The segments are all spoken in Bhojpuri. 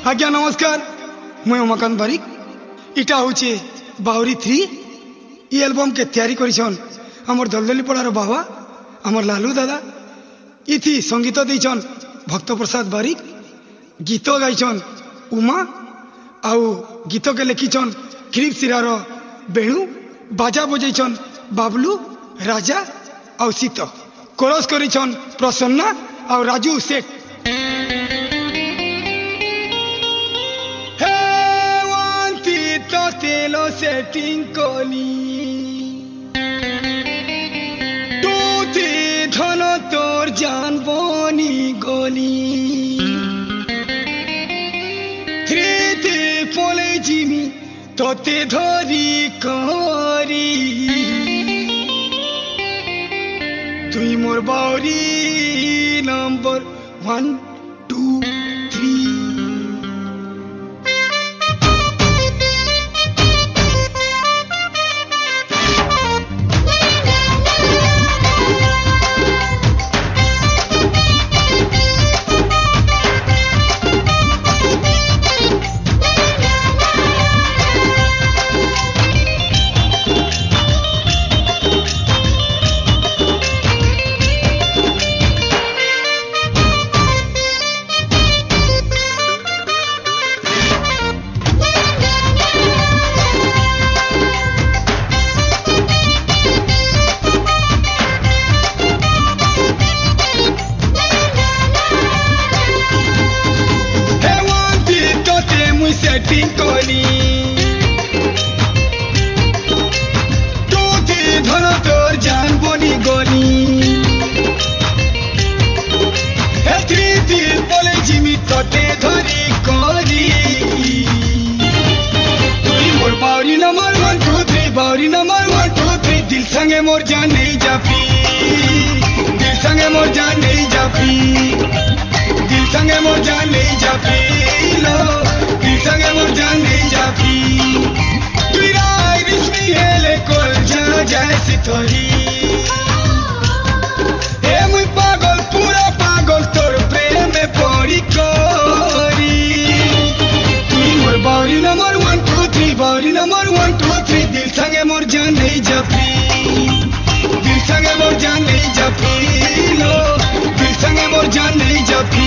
आज्ञा नमस्कार मुई उमाकांत बारिक इटा हूँ बाहुरी 3 ये एल्बम के तैयारी करिछन हमर दलदली पड़ार बाबा हमर लालू दादा इथि संगीत देइछन भक्त प्रसाद बारिक गीत गाइछन उमा आउ गीत के लिखिछन गिरीश सिरार बेणु बाजा बजैछन बाबलू राजा आउ सीत कोरस करिछन प्रसन्ना आउ राजू सेठ। तेलो सेटिंग कोली टूटी धन तोर जान बनी गोली थ्रीती पले जिमी तोते धरी करी तुई मोर बाउरी नंबर 1 2 3। मोर जान नहीं जाफी दिल संगे मोर जान नहीं जाफी दिल संगे मोर जान नहीं जाफी लो दिल संगे मोर जान नहीं जाफी तुई राय रिश्मी हेले कोल जा जैसी तोरी ए मुई पागल पूरा पागल तोर प्रेम में पड़ी कोरी तुई मोर बाउरी नंबर 1 2 3 बाउरी नंबर 1 2 3 दिल संगे मोर जान नहीं जाफी दिल संगे मोर जान नहीं जाफी लो दिल संगे मोर जान नहीं जाफी।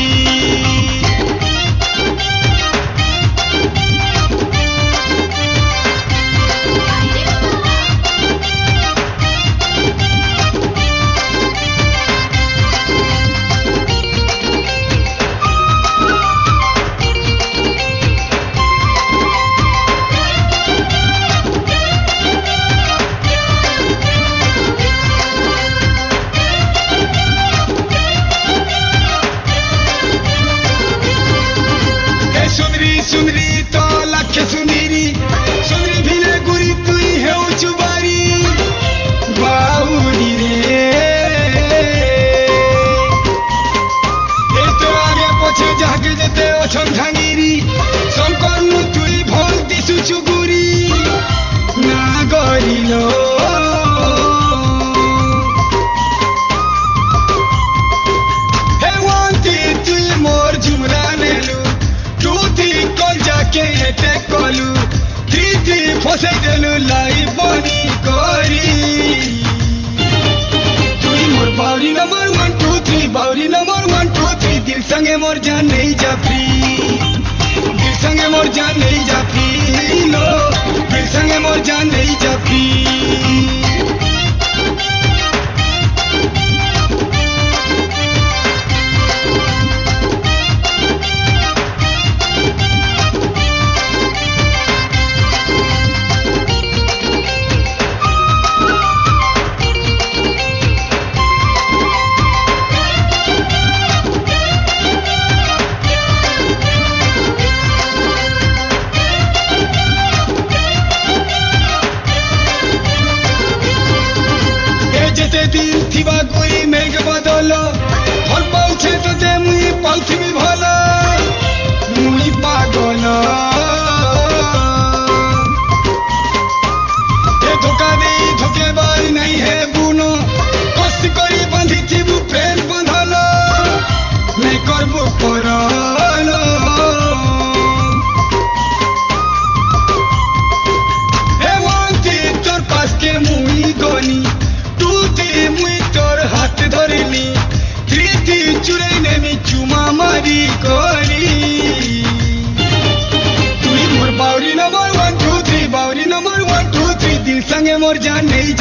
मोर जान नहीं जाफी दिल संगे मोर जान नहीं जाफी लो दिल संगे मोर जान नहीं जाफी।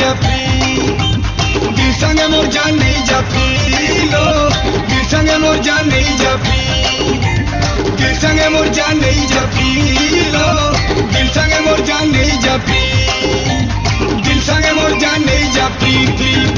जाफी दिल संगे मोर जान नहीं जाफी लो दिल संगे मोर जान नहीं जाफी